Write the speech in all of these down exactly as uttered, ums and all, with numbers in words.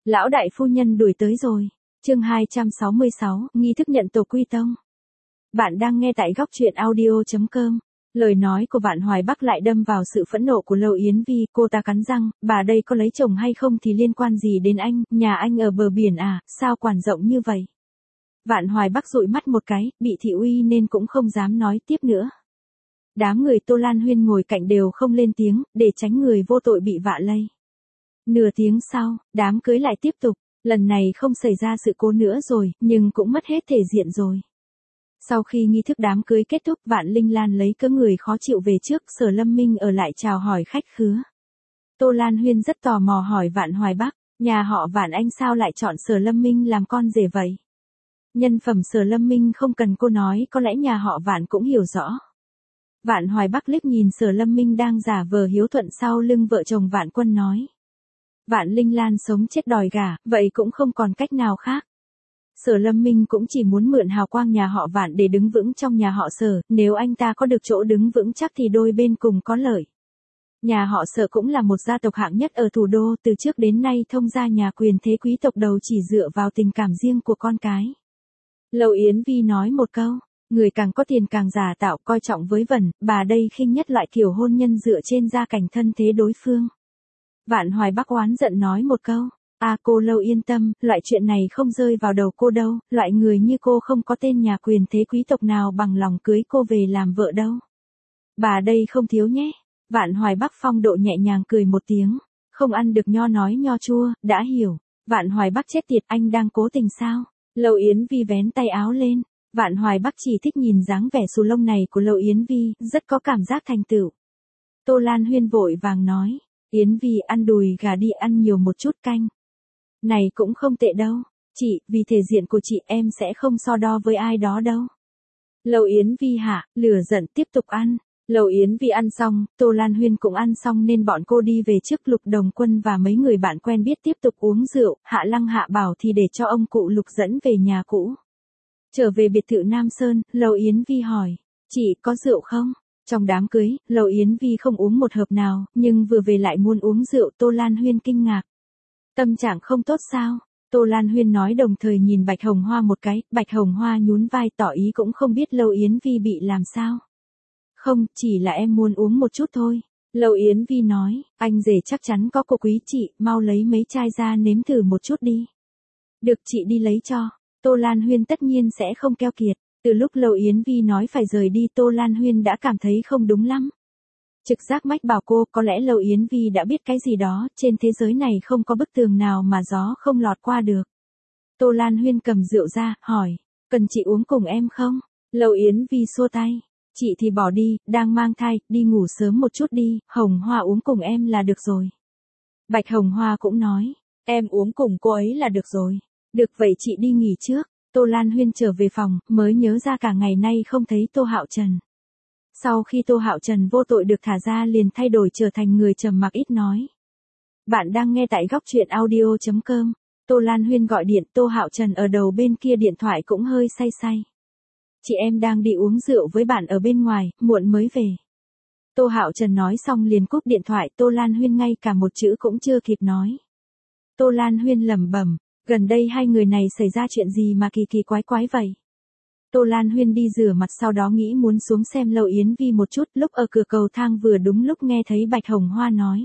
Lão đại phu nhân đuổi tới rồi. Chương hai trăm sáu mươi sáu, nghi thức nhận tổ quy tông. Bạn đang nghe tại góc truyện audio chấm com. Lời nói của Vạn Hoài Bắc lại đâm vào sự phẫn nộ của Lâu Yến Vi, cô ta cắn răng, bà đây có lấy chồng hay không thì liên quan gì đến anh, nhà anh ở bờ biển à, sao quản rộng như vậy. Vạn Hoài Bắc dụi mắt một cái, bị thị uy nên cũng không dám nói tiếp nữa. Đám người Tô Lan Huyên ngồi cạnh đều không lên tiếng, để tránh người vô tội bị vạ lây. Nửa tiếng sau, đám cưới lại tiếp tục, lần này không xảy ra sự cố nữa rồi, nhưng cũng mất hết thể diện rồi. Sau khi nghi thức đám cưới kết thúc, Vạn Linh Lan lấy cớ người khó chịu về trước, Sở Lâm Minh ở lại chào hỏi khách khứa. Tô Lan Huyên rất tò mò hỏi Vạn Hoài Bắc, nhà họ Vạn anh sao lại chọn Sở Lâm Minh làm con rể vậy? Nhân phẩm Sở Lâm Minh không cần cô nói, có lẽ nhà họ Vạn cũng hiểu rõ. Vạn Hoài Bắc liếc nhìn Sở Lâm Minh đang giả vờ hiếu thuận sau lưng vợ chồng Vạn Quân nói. Vạn Linh Lan sống chết đòi gả, vậy cũng không còn cách nào khác. Sở Lâm Minh cũng chỉ muốn mượn hào quang nhà họ Vạn để đứng vững trong nhà họ Sở, nếu anh ta có được chỗ đứng vững chắc thì đôi bên cùng có lợi. Nhà họ Sở cũng là một gia tộc hạng nhất ở thủ đô, từ trước đến nay thông gia nhà quyền thế quý tộc đầu chỉ dựa vào tình cảm riêng của con cái. Lâu Yến Vi nói một câu, người càng có tiền càng giả tạo coi trọng với vần, bà đây khinh nhất loại kiểu hôn nhân dựa trên gia cảnh thân thế đối phương. Vạn Hoài Bắc oán giận nói một câu, à cô Lâu yên tâm, loại chuyện này không rơi vào đầu cô đâu, loại người như cô không có tên nhà quyền thế quý tộc nào bằng lòng cưới cô về làm vợ đâu. Bà đây không thiếu nhé. Vạn Hoài Bắc phong độ nhẹ nhàng cười một tiếng, không ăn được nho nói nho chua, đã hiểu. Vạn Hoài Bắc chết tiệt, anh đang cố tình sao? Lâu Yến Vi vén tay áo lên, Vạn Hoài Bắc chỉ thích nhìn dáng vẻ xù lông này của Lâu Yến Vi, rất có cảm giác thành tựu. Tô Lan Huyên vội vàng nói, Yến Vi ăn đùi gà đi, ăn nhiều một chút canh. Này cũng không tệ đâu, chị, vì thể diện của chị em sẽ không so đo với ai đó đâu. Lâu Yến Vi hạ, lửa giận tiếp tục ăn. Lâu Yến Vi ăn xong, Tô Lan Huyên cũng ăn xong nên bọn cô đi về trước. Lục Đồng Quân và mấy người bạn quen biết tiếp tục uống rượu, Hạ Lăng Hạ bảo thì để cho ông cụ Lục dẫn về nhà cũ. Trở về biệt thự Nam Sơn, Lâu Yến Vi hỏi, chị có rượu không? Trong đám cưới, Lâu Yến Vi không uống một hộp nào, nhưng vừa về lại muốn uống rượu. Tô Lan Huyên kinh ngạc. Tâm trạng không tốt sao? Tô Lan Huyên nói đồng thời nhìn Bạch Hồng Hoa một cái, Bạch Hồng Hoa nhún vai tỏ ý cũng không biết Lâu Yến Vi bị làm sao. Không, chỉ là em muốn uống một chút thôi. Lâu Yến Vi nói, anh rể chắc chắn có cô quý chị, mau lấy mấy chai ra nếm thử một chút đi. Được, chị đi lấy cho. Tô Lan Huyên tất nhiên sẽ không keo kiệt. Từ lúc Lâu Yến Vi nói phải rời đi, Tô Lan Huyên đã cảm thấy không đúng lắm. Trực giác mách bảo cô, có lẽ Lâu Yến Vi đã biết cái gì đó, trên thế giới này không có bức tường nào mà gió không lọt qua được. Tô Lan Huyên cầm rượu ra, hỏi, cần chị uống cùng em không? Lâu Yến Vi xua tay, chị thì bỏ đi, đang mang thai, đi ngủ sớm một chút đi, Hồng Hoa uống cùng em là được rồi. Bạch Hồng Hoa cũng nói, em uống cùng cô ấy là được rồi. Được vậy chị đi nghỉ trước. Tô Lan Huyên trở về phòng, mới nhớ ra cả ngày nay không thấy Tô Hạo Trần. Sau khi Tô Hạo Trần vô tội được thả ra liền thay đổi trở thành người trầm mặc ít nói. Bạn đang nghe tại góc truyện audio chấm com. Tô Lan Huyên gọi điện, Tô Hạo Trần ở đầu bên kia điện thoại cũng hơi say say. Chị em đang đi uống rượu với bạn ở bên ngoài, muộn mới về. Tô Hạo Trần nói xong liền cúp điện thoại. Tô Lan Huyên ngay cả một chữ cũng chưa kịp nói. Tô Lan Huyên lẩm bẩm, gần đây hai người này xảy ra chuyện gì mà kỳ kỳ quái quái vậy? Tô Lan Huyên đi rửa mặt sau đó nghĩ muốn xuống xem Lâu Yến Vi một chút, lúc ở cửa cầu thang vừa đúng lúc nghe thấy Bạch Hồng Hoa nói.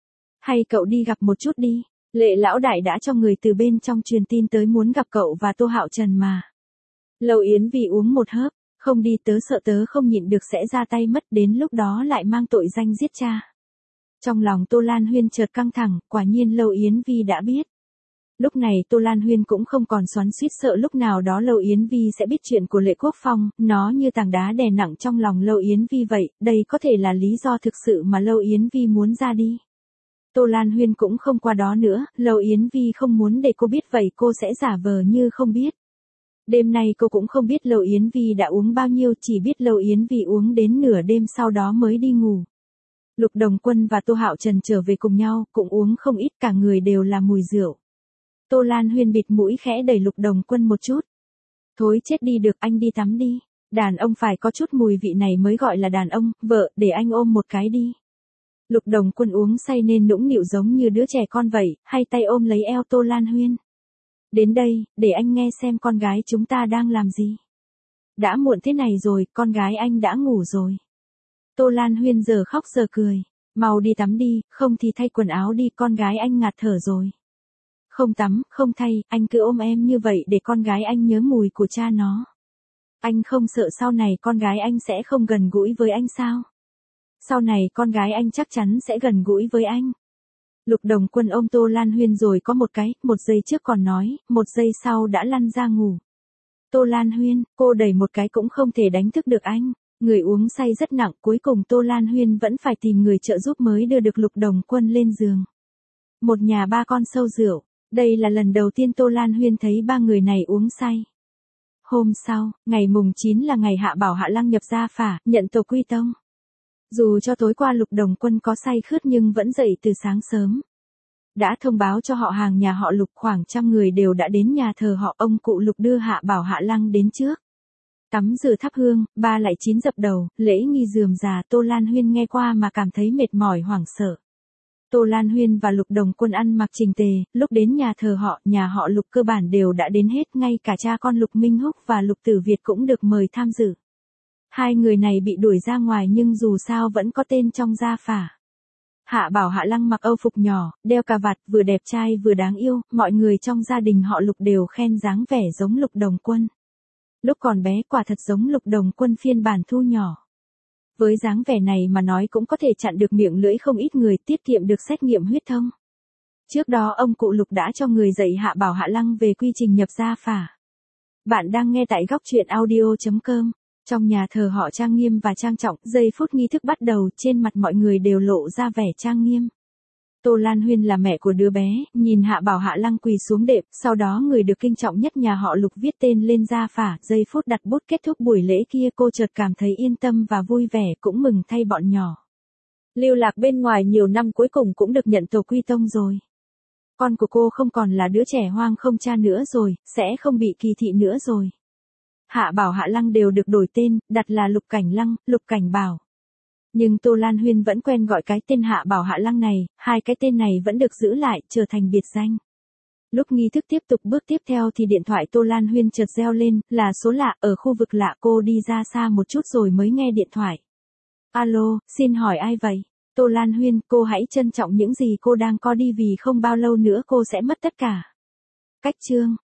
Hay cậu đi gặp một chút đi, Lệ lão đại đã cho người từ bên trong truyền tin tới muốn gặp cậu và Tô Hạo Trần mà. Lâu Yến Vi uống một hớp, không đi tớ sợ tớ không nhịn được sẽ ra tay mất, đến lúc đó lại mang tội danh giết cha. Trong lòng Tô Lan Huyên chợt căng thẳng, quả nhiên Lâu Yến Vi đã biết. Lúc này Tô Lan Huyên cũng không còn xoắn xuýt sợ lúc nào đó Lâu Yến Vi sẽ biết chuyện của Lệ Quốc Phong, nó như tảng đá đè nặng trong lòng Lâu Yến Vi vậy, đây có thể là lý do thực sự mà Lâu Yến Vi muốn ra đi. Tô Lan Huyên cũng không qua đó nữa, Lâu Yến Vi không muốn để cô biết vậy cô sẽ giả vờ như không biết. Đêm nay cô cũng không biết Lâu Yến Vi đã uống bao nhiêu, chỉ biết Lâu Yến Vi uống đến nửa đêm sau đó mới đi ngủ. Lục Đồng Quân và Tô Hạo Trần trở về cùng nhau, cũng uống không ít, cả người đều là mùi rượu. Tô Lan Huyên bịt mũi khẽ đẩy Lục Đồng Quân một chút. Thối chết đi được, anh đi tắm đi. Đàn ông phải có chút mùi vị này mới gọi là đàn ông, vợ, để anh ôm một cái đi. Lục Đồng Quân uống say nên nũng nịu giống như đứa trẻ con vậy, hai tay ôm lấy eo Tô Lan Huyên. Đến đây, để anh nghe xem con gái chúng ta đang làm gì. Đã muộn thế này rồi, con gái anh đã ngủ rồi. Tô Lan Huyên giờ khóc giờ cười. Mau đi tắm đi, không thì thay quần áo đi, con gái anh ngạt thở rồi. Không tắm, không thay, anh cứ ôm em như vậy để con gái anh nhớ mùi của cha nó. Anh không sợ sau này con gái anh sẽ không gần gũi với anh sao? Sau này con gái anh chắc chắn sẽ gần gũi với anh. Lục Đồng Quân ôm Tô Lan Huyên rồi có một cái, một giây trước còn nói, một giây sau đã lăn ra ngủ. Tô Lan Huyên, cô đẩy một cái cũng không thể đánh thức được anh. Người uống say rất nặng, cuối cùng Tô Lan Huyên vẫn phải tìm người trợ giúp mới đưa được Lục Đồng Quân lên giường. Một nhà ba con sâu rượu, đây là lần đầu tiên Tô Lan Huyên thấy ba người này uống say. Hôm sau, ngày mùng chín là ngày Hạ Bảo Hạ Lăng nhập gia phả, nhận tổ quy tông. Dù cho tối qua Lục Đồng Quân có say khướt nhưng vẫn dậy từ sáng sớm. Đã thông báo cho họ hàng nhà họ Lục, khoảng trăm người đều đã đến nhà thờ họ, ông cụ Lục đưa Hạ Bảo Hạ Lăng đến trước. Tắm rửa thắp hương, ba lại chín dập đầu, lễ nghi rườm rà. Tô Lan Huyên nghe qua mà cảm thấy mệt mỏi hoảng sợ. Tô Lan Huyên và Lục Đồng Quân ăn mặc chỉnh tề, lúc đến nhà thờ họ, nhà họ Lục cơ bản đều đã đến hết, ngay cả cha con Lục Minh Húc và Lục Tử Việt cũng được mời tham dự. Hai người này bị đuổi ra ngoài nhưng dù sao vẫn có tên trong gia phả. Hạ Bảo Hạ Lăng mặc âu phục nhỏ, đeo cà vạt, vừa đẹp trai vừa đáng yêu, mọi người trong gia đình họ Lục đều khen dáng vẻ giống Lục Đồng Quân. Lúc còn bé quả thật giống Lục Đồng Quân phiên bản thu nhỏ. Với dáng vẻ này mà nói cũng có thể chặn được miệng lưỡi không ít người, tiết kiệm được xét nghiệm huyết thông. Trước đó ông cụ Lục đã cho người dạy Hạ Bảo Hạ Lăng về quy trình nhập gia phả. Bạn đang nghe tại góc truyện audio chấm com. Trong nhà thờ họ trang nghiêm và trang trọng, giây phút nghi thức bắt đầu, trên mặt mọi người đều lộ ra vẻ trang nghiêm. Tô Lan Huyên là mẹ của đứa bé, nhìn Hạ Bảo Hạ Lăng quỳ xuống đệm, sau đó người được kinh trọng nhất nhà họ Lục viết tên lên gia phả, giây phút đặt bút kết thúc buổi lễ kia cô chợt cảm thấy yên tâm và vui vẻ, cũng mừng thay bọn nhỏ. Lưu lạc bên ngoài nhiều năm cuối cùng cũng được nhận tổ quy tông rồi. Con của cô không còn là đứa trẻ hoang không cha nữa rồi, sẽ không bị kỳ thị nữa rồi. Hạ Bảo Hạ Lăng đều được đổi tên, đặt là Lục Cảnh Lăng, Lục Cảnh Bảo. Nhưng Tô Lan Huyên vẫn quen gọi cái tên Hạ Bảo Hạ Lăng này, hai cái tên này vẫn được giữ lại, trở thành biệt danh. Lúc nghi thức tiếp tục bước tiếp theo thì điện thoại Tô Lan Huyên chợt reo lên, là số lạ, ở khu vực lạ. Cô đi ra xa một chút rồi mới nghe điện thoại. Alo, xin hỏi ai vậy? Tô Lan Huyên, cô hãy trân trọng những gì cô đang có đi vì không bao lâu nữa cô sẽ mất tất cả. Cách chương,